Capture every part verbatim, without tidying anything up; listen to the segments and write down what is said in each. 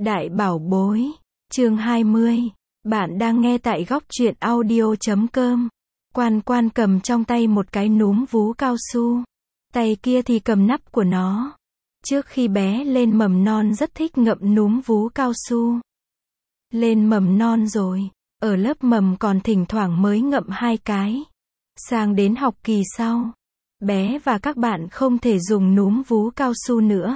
Đại bảo bối, chương hai mươi. Bạn đang nghe tại góc truyện audio chấm com. Quan Quan cầm trong tay một cái núm vú cao su. Tay kia thì cầm nắp của nó. Trước khi bé lên mầm non rất thích ngậm núm vú cao su. Lên mầm non rồi, ở lớp mầm còn thỉnh thoảng mới ngậm hai cái. Sang đến học kỳ sau, bé và các bạn không thể dùng núm vú cao su nữa.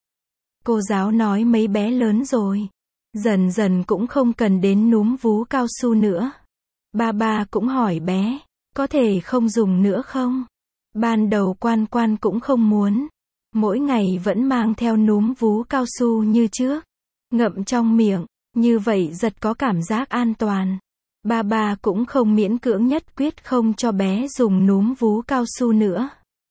Cô giáo nói mấy bé lớn rồi, dần dần cũng không cần đến núm vú cao su nữa. Ba ba cũng hỏi bé, có thể không dùng nữa không? Ban đầu Quan Quan cũng không muốn. Mỗi ngày vẫn mang theo núm vú cao su như trước. Ngậm trong miệng, như vậy rất có cảm giác an toàn. Ba ba cũng không miễn cưỡng nhất quyết không cho bé dùng núm vú cao su nữa.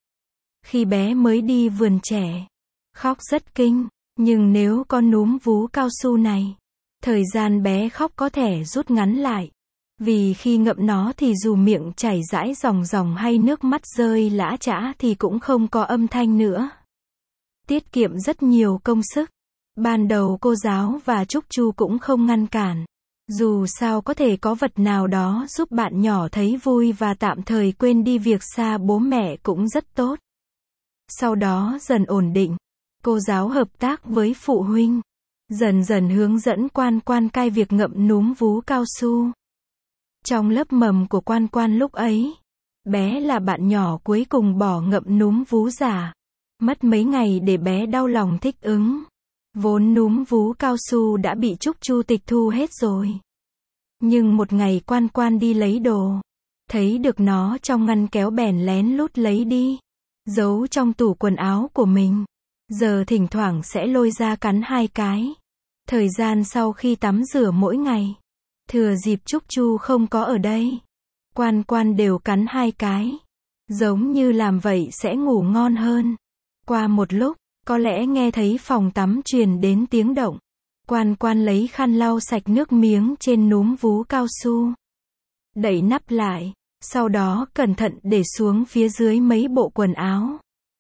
Khi bé mới đi vườn trẻ, khóc rất kinh. Nhưng nếu có núm vú cao su này, thời gian bé khóc có thể rút ngắn lại. Vì khi ngậm nó thì dù miệng chảy rãi ròng ròng hay nước mắt rơi lã chã thì cũng không có âm thanh nữa. Tiết kiệm rất nhiều công sức. Ban đầu cô giáo và Trúc Chu cũng không ngăn cản. Dù sao có thể có vật nào đó giúp bạn nhỏ thấy vui và tạm thời quên đi việc xa bố mẹ cũng rất tốt. Sau đó dần ổn định. Cô giáo hợp tác với phụ huynh, dần dần hướng dẫn Quan Quan cai việc ngậm núm vú cao su. Trong lớp mầm của Quan Quan lúc ấy, bé là bạn nhỏ cuối cùng bỏ ngậm núm vú giả. Mất mấy ngày để bé đau lòng thích ứng. Vốn núm vú cao su đã bị Trúc Chu tịch thu hết rồi. Nhưng một ngày Quan Quan đi lấy đồ, thấy được nó trong ngăn kéo bèn lén lút lấy đi, giấu trong tủ quần áo của mình. Giờ thỉnh thoảng sẽ lôi ra cắn hai cái. Thời gian sau khi tắm rửa mỗi ngày, thừa dịp Trúc Chu không có ở đây, Quan Quan đều cắn hai cái. Giống như làm vậy sẽ ngủ ngon hơn. Qua một lúc, có lẽ nghe thấy phòng tắm truyền đến tiếng động. Quan Quan lấy khăn lau sạch nước miếng trên núm vú cao su. Đậy nắp lại, sau đó cẩn thận để xuống phía dưới mấy bộ quần áo.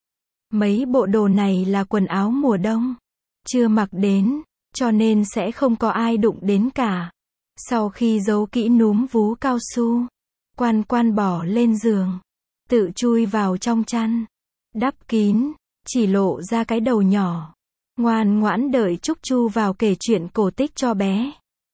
Mấy bộ đồ này là quần áo mùa đông, chưa mặc đến, cho nên sẽ không có ai đụng đến cả. Sau khi giấu kỹ núm vú cao su, Quan Quan bỏ lên giường, tự chui vào trong chăn, đắp kín, chỉ lộ ra cái đầu nhỏ, ngoan ngoãn đợi Trúc Chu vào kể chuyện cổ tích cho bé.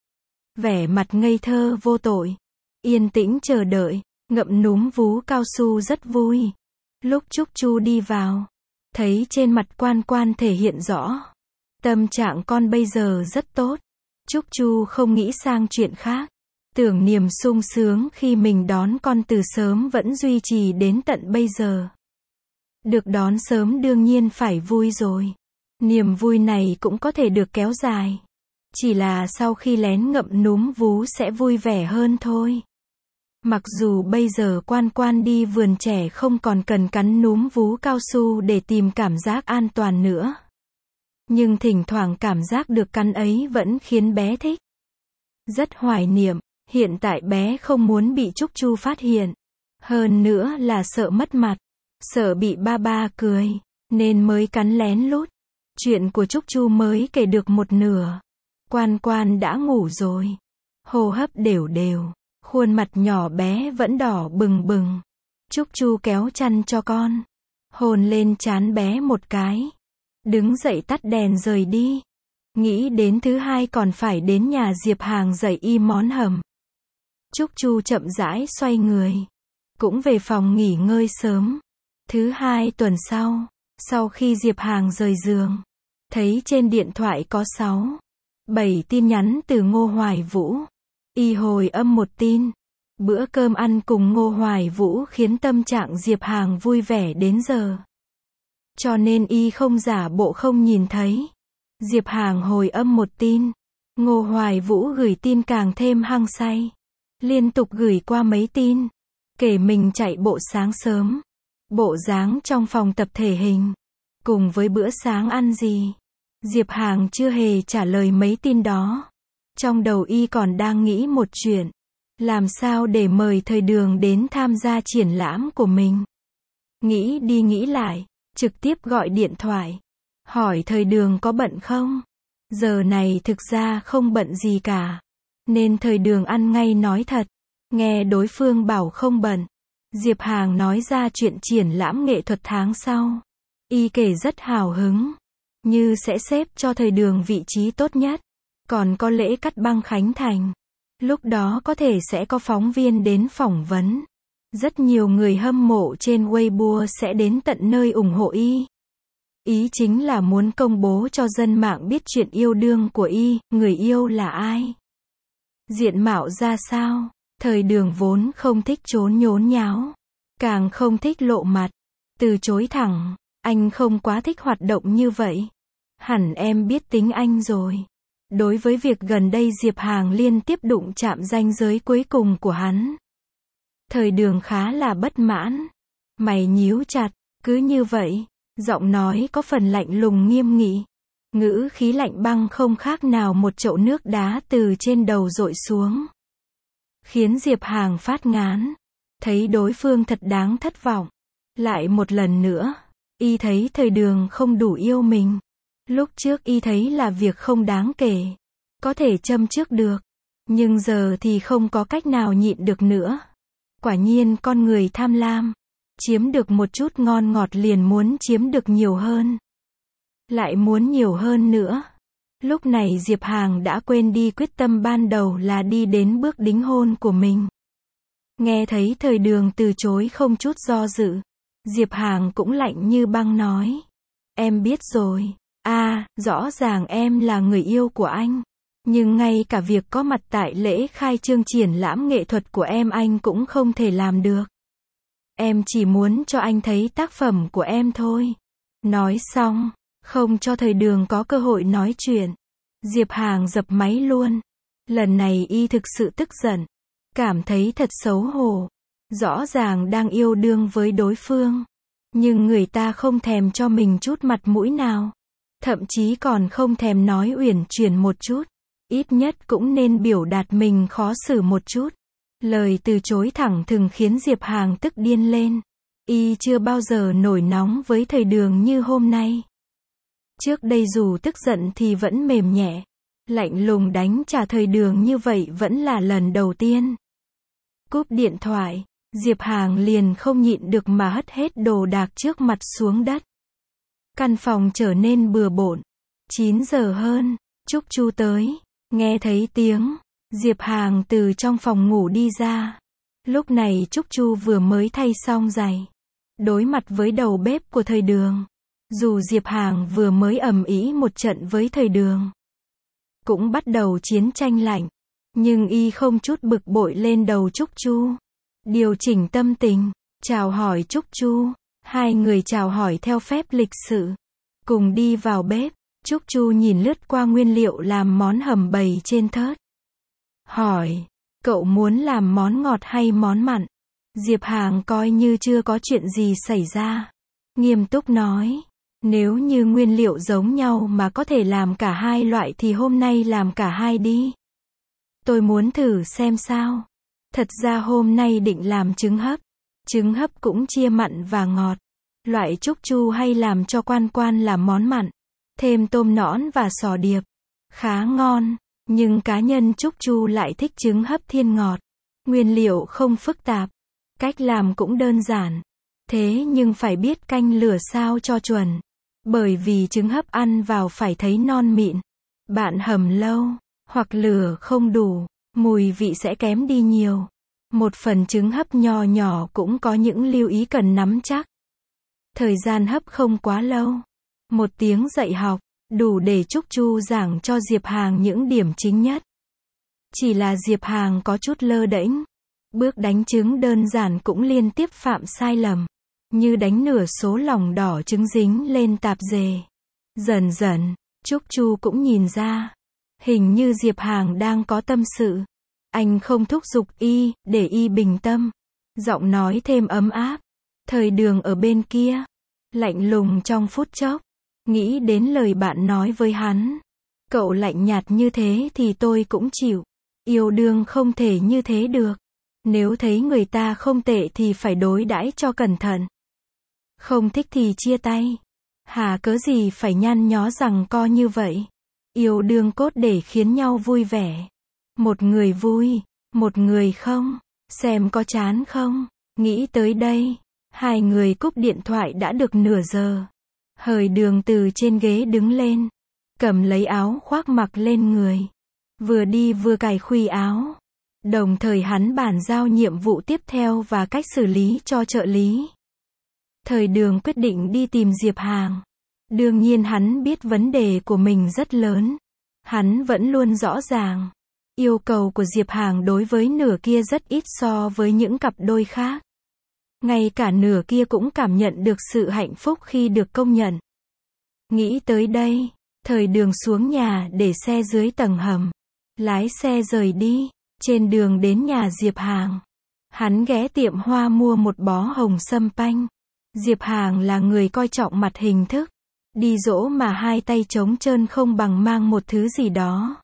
Vẻ mặt ngây thơ vô tội, yên tĩnh chờ đợi, ngậm núm vú cao su rất vui. Lúc Trúc Chu đi vào, thấy trên mặt Quan Quan thể hiện rõ. Tâm trạng con bây giờ rất tốt. Trúc Chu không nghĩ sang chuyện khác. Tưởng niềm sung sướng khi mình đón con từ sớm vẫn duy trì đến tận bây giờ. Được đón sớm đương nhiên phải vui rồi. Niềm vui này cũng có thể được kéo dài. Chỉ là sau khi lén ngậm núm vú sẽ vui vẻ hơn thôi. Mặc dù bây giờ Quan Quan đi vườn trẻ không còn cần cắn núm vú cao su để tìm cảm giác an toàn nữa. Nhưng thỉnh thoảng cảm giác được cắn ấy vẫn khiến bé thích. Rất hoài niệm, hiện tại bé không muốn bị Trúc Chu phát hiện. Hơn nữa là sợ mất mặt, sợ bị ba ba cười, nên mới cắn lén lút. Chuyện của Trúc Chu mới kể được một nửa. Quan Quan đã ngủ rồi. Hô hấp đều đều. Khuôn mặt nhỏ bé vẫn đỏ bừng bừng. Trúc Chu kéo chăn cho con. Hôn lên trán bé một cái. Đứng dậy tắt đèn rời đi. Nghĩ đến thứ hai còn phải đến nhà Diệp Hàng dạy y món hầm. Trúc Chu chậm rãi xoay người. Cũng về phòng nghỉ ngơi sớm. Thứ hai tuần sau, sau khi Diệp Hàng rời giường, thấy trên điện thoại có sáu, bảy tin nhắn từ Ngô Hoài Vũ. Y hồi âm một tin. Bữa cơm ăn cùng Ngô Hoài Vũ khiến tâm trạng Diệp Hàng vui vẻ đến giờ. Cho nên y không giả bộ không nhìn thấy. Diệp Hàng hồi âm một tin. Ngô Hoài Vũ gửi tin càng thêm hăng say. Liên tục gửi qua mấy tin. Kể mình chạy bộ sáng sớm. Bộ dáng trong phòng tập thể hình. Cùng với bữa sáng ăn gì. Diệp Hàng chưa hề trả lời mấy tin đó. Trong đầu y còn đang nghĩ một chuyện. Làm sao để mời Thời Đường đến tham gia triển lãm của mình. Nghĩ đi nghĩ lại, trực tiếp gọi điện thoại. Hỏi Thời Đường có bận không? Giờ này thực ra không bận gì cả. Nên thời Đường ăn ngay nói thật. Nghe đối phương bảo không bận, Diệp Hàng nói ra chuyện triển lãm nghệ thuật tháng sau. Y kể rất hào hứng. Như sẽ xếp cho thời Đường vị trí tốt nhất. Còn có lễ cắt băng khánh thành. Lúc đó có thể sẽ có phóng viên đến phỏng vấn. Rất nhiều người hâm mộ trên Weibo sẽ đến tận nơi ủng hộ Y. Ý chính là muốn công bố cho dân mạng biết chuyện yêu đương của Y, người yêu là ai, diện mạo ra sao. Thời Đường vốn không thích trốn nhốn nháo, càng không thích lộ mặt, từ chối thẳng. Anh không quá thích hoạt động như vậy. Hẳn em biết tính anh rồi. Đối với việc gần đây Diệp Hàng liên tiếp đụng chạm ranh giới cuối cùng của hắn, thời Đường khá là bất mãn. Mày nhíu chặt, cứ như vậy. Giọng nói có phần lạnh lùng nghiêm nghị. Ngữ khí lạnh băng không khác nào một chậu nước đá từ trên đầu dội xuống. Khiến Diệp Hàng phát ngán. Thấy đối phương thật đáng thất vọng. Lại một lần nữa, Y thấy thời Đường không đủ yêu mình. Lúc trước Y thấy là việc không đáng kể. Có thể châm trước được. Nhưng giờ thì không có cách nào nhịn được nữa. Quả nhiên con người tham lam. Chiếm được một chút ngon ngọt liền muốn chiếm được nhiều hơn. Lại muốn nhiều hơn nữa. Lúc này Diệp Hàng đã quên đi quyết tâm ban đầu là đi đến bước đính hôn của mình. Nghe thấy thời Đường từ chối không chút do dự. Diệp Hàng cũng lạnh như băng nói. Em biết rồi. À, rõ ràng em là người yêu của anh. Nhưng ngay cả việc có mặt tại lễ khai trương triển lãm nghệ thuật của em anh cũng không thể làm được. Em chỉ muốn cho anh thấy tác phẩm của em thôi. Nói xong, không cho thời Đường có cơ hội nói chuyện. Diệp Hàng dập máy luôn. Lần này Y thực sự tức giận. Cảm thấy thật xấu hổ. Rõ ràng đang yêu đương với đối phương. Nhưng người ta không thèm cho mình chút mặt mũi nào. Thậm chí còn không thèm nói uyển chuyển một chút. Ít nhất cũng nên biểu đạt mình khó xử một chút. Lời từ chối thẳng thừng khiến Diệp Hàng tức điên lên. Y chưa bao giờ nổi nóng với thời Đường như hôm nay. Trước đây dù tức giận thì vẫn mềm nhẹ. Lạnh lùng đánh trả thời Đường như vậy vẫn là lần đầu tiên. Cúp điện thoại, Diệp Hàng liền không nhịn được mà hất hết đồ đạc trước mặt xuống đất. Căn phòng trở nên bừa bộn. chín giờ hơn, Trúc Chu tới. Nghe thấy tiếng, Diệp Hàng từ trong phòng ngủ đi ra. Lúc này Trúc Chu vừa mới thay xong giày. Đối mặt với đầu bếp của thời Đường. Dù Diệp Hàng vừa mới ầm ĩ một trận với thời Đường. Cũng bắt đầu chiến tranh lạnh. Nhưng Y không chút bực bội lên đầu Trúc Chu. Điều chỉnh tâm tình, chào hỏi Trúc Chu. Hai người chào hỏi theo phép lịch sự. Cùng đi vào bếp. Trúc Chu nhìn lướt qua nguyên liệu làm món hầm bầy trên thớt. Hỏi, cậu muốn làm món ngọt hay món mặn? Diệp Hàng coi như chưa có chuyện gì xảy ra. Nghiêm túc nói, nếu như nguyên liệu giống nhau mà có thể làm cả hai loại thì hôm nay làm cả hai đi. Tôi muốn thử xem sao. Thật ra hôm nay định làm trứng hấp. Trứng hấp cũng chia mặn và ngọt. Loại Trúc Chu hay làm cho Quan Quan là món mặn. Thêm tôm nõn và sò điệp. Khá ngon. Nhưng cá nhân Trúc Chu lại thích trứng hấp thiên ngọt. Nguyên liệu không phức tạp. Cách làm cũng đơn giản. Thế nhưng phải biết canh lửa sao cho chuẩn. Bởi vì trứng hấp ăn vào phải thấy non mịn. Bạn hầm lâu, hoặc lửa không đủ, mùi vị sẽ kém đi nhiều. Một phần trứng hấp nho nhỏ cũng có những lưu ý cần nắm chắc. Thời gian hấp không quá lâu. Một tiếng dạy học, đủ để Trúc Chu giảng cho Diệp Hàng những điểm chính nhất. Chỉ là Diệp Hàng có chút lơ đễnh. Bước đánh trứng đơn giản cũng liên tiếp phạm sai lầm. Như đánh nửa số lòng đỏ trứng dính lên tạp dề. Dần dần, Trúc Chu cũng nhìn ra. Hình như Diệp Hàng đang có tâm sự. Anh không thúc giục Y, để Y bình tâm. Giọng nói thêm ấm áp. Thời Đường ở bên kia. Lạnh lùng trong phút chốc. Nghĩ đến lời bạn nói với hắn. Cậu lạnh nhạt như thế thì tôi cũng chịu. Yêu đương không thể như thế được. Nếu thấy người ta không tệ thì phải đối đãi cho cẩn thận. Không thích thì chia tay. Hà cớ gì phải nhăn nhó rằng co như vậy. Yêu đương cốt để khiến nhau vui vẻ. Một người vui, một người không. Xem có chán không? Nghĩ tới đây, hai người cúp điện thoại đã được nửa giờ. Hời Đường từ trên ghế đứng lên, cầm lấy áo khoác mặc lên người. Vừa đi vừa cài khuy áo. Đồng thời hắn bàn giao nhiệm vụ tiếp theo và cách xử lý cho trợ lý. Thời Đường quyết định đi tìm Diệp Hàng. Đương nhiên hắn biết vấn đề của mình rất lớn. Hắn vẫn luôn rõ ràng. Yêu cầu của Diệp Hàng đối với nửa kia rất ít so với những cặp đôi khác. Ngay cả nửa kia cũng cảm nhận được sự hạnh phúc khi được công nhận. Nghĩ tới đây, Thời Đường xuống nhà để xe dưới tầng hầm. Lái xe rời đi. Trên đường đến nhà Diệp Hàng, hắn ghé tiệm hoa mua một bó hồng sâm panh. Diệp Hàng là người coi trọng mặt hình thức. Đi dỗ mà hai tay trống trơn không bằng mang một thứ gì đó.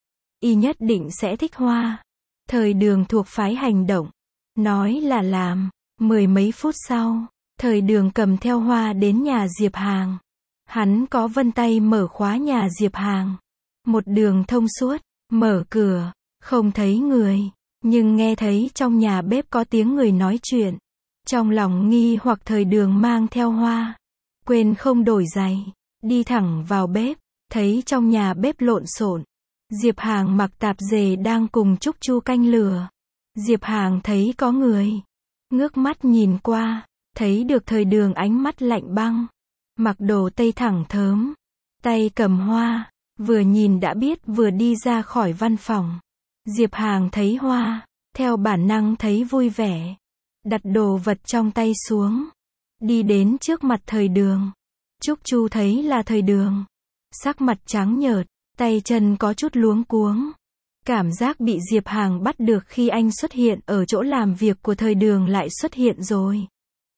Y nhất định sẽ thích hoa. Thời Đường thuộc phái hành động. Nói là làm. Mười mấy phút sau, Thời Đường cầm theo hoa đến nhà Diệp Hàng. Hắn có vân tay mở khóa nhà Diệp Hàng. Một đường thông suốt, mở cửa, không thấy người, nhưng nghe thấy trong nhà bếp có tiếng người nói chuyện. Trong lòng nghi hoặc Thời Đường mang theo hoa. Quên không đổi giày, đi thẳng vào bếp, thấy trong nhà bếp lộn xộn. Diệp Hàng mặc tạp dề đang cùng Trúc Chu canh lửa. Diệp Hàng thấy có người, ngước mắt nhìn qua, thấy được Thời Đường ánh mắt lạnh băng, mặc đồ tây thẳng thớm, tay cầm hoa, vừa nhìn đã biết vừa đi ra khỏi văn phòng. Diệp Hàng thấy hoa, theo bản năng thấy vui vẻ, đặt đồ vật trong tay xuống, đi đến trước mặt Thời Đường. Trúc Chu thấy là Thời Đường, sắc mặt trắng nhợt, tay chân có chút luống cuống. Cảm giác bị Diệp Hàng bắt được khi anh xuất hiện ở chỗ làm việc của Thời Đường lại xuất hiện rồi.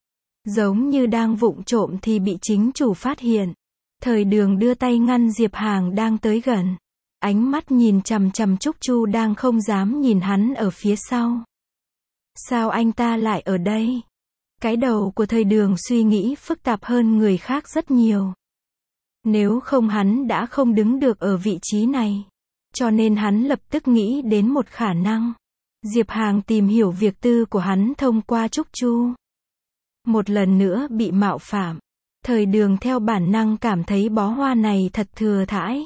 Giống như đang vụng trộm thì bị chính chủ phát hiện. Thời Đường đưa tay ngăn Diệp Hàng đang tới gần. Ánh mắt nhìn chằm chằm Trúc Chu đang không dám nhìn hắn ở phía sau. Sao anh ta lại ở đây? Cái đầu của Thời Đường suy nghĩ phức tạp hơn người khác rất nhiều. Nếu không hắn đã không đứng được ở vị trí này. Cho nên hắn lập tức nghĩ đến một khả năng. Diệp Hàng tìm hiểu việc tư của hắn thông qua Trúc Chu. Một lần nữa bị mạo phạm. Thời Đường theo bản năng cảm thấy bó hoa này thật thừa thãi.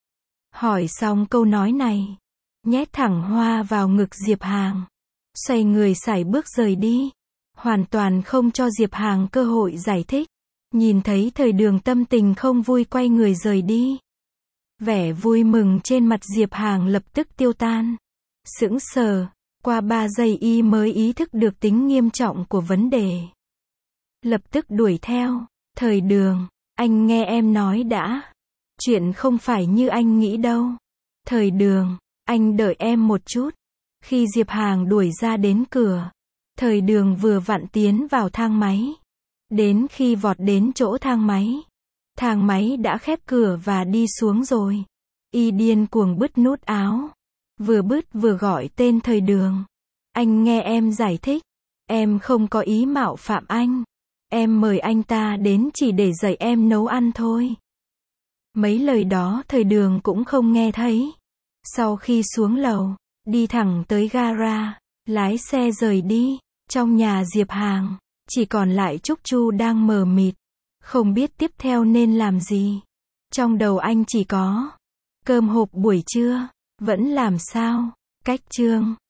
Hỏi xong câu nói này, nhét thẳng hoa vào ngực Diệp Hàng. Xoay người sải bước rời đi. Hoàn toàn không cho Diệp Hàng cơ hội giải thích. Nhìn thấy Thời Đường tâm tình không vui quay người rời đi. Vẻ vui mừng trên mặt Diệp Hàng lập tức tiêu tan. Sững sờ, qua ba giây y mới ý thức được tính nghiêm trọng của vấn đề. Lập tức đuổi theo. Thời Đường, anh nghe em nói đã. Chuyện không phải như anh nghĩ đâu. Thời Đường, anh đợi em một chút. Khi Diệp Hàng đuổi ra đến cửa, Thời Đường vừa vặn tiến vào thang máy. Đến khi vọt đến chỗ thang máy, thang máy đã khép cửa và đi xuống rồi. Y điên cuồng bứt nút áo. Vừa bứt vừa gọi tên Thời Đường. Anh nghe em giải thích. Em không có ý mạo phạm anh. Em mời anh ta đến chỉ để dạy em nấu ăn thôi. Mấy lời đó Thời Đường cũng không nghe thấy. Sau khi xuống lầu, đi thẳng tới gara, lái xe rời đi. Trong nhà Diệp Hàng, chỉ còn lại Trúc Chu đang mờ mịt, không biết tiếp theo nên làm gì. Trong đầu anh chỉ có cơm hộp buổi trưa, vẫn làm sao, cách chương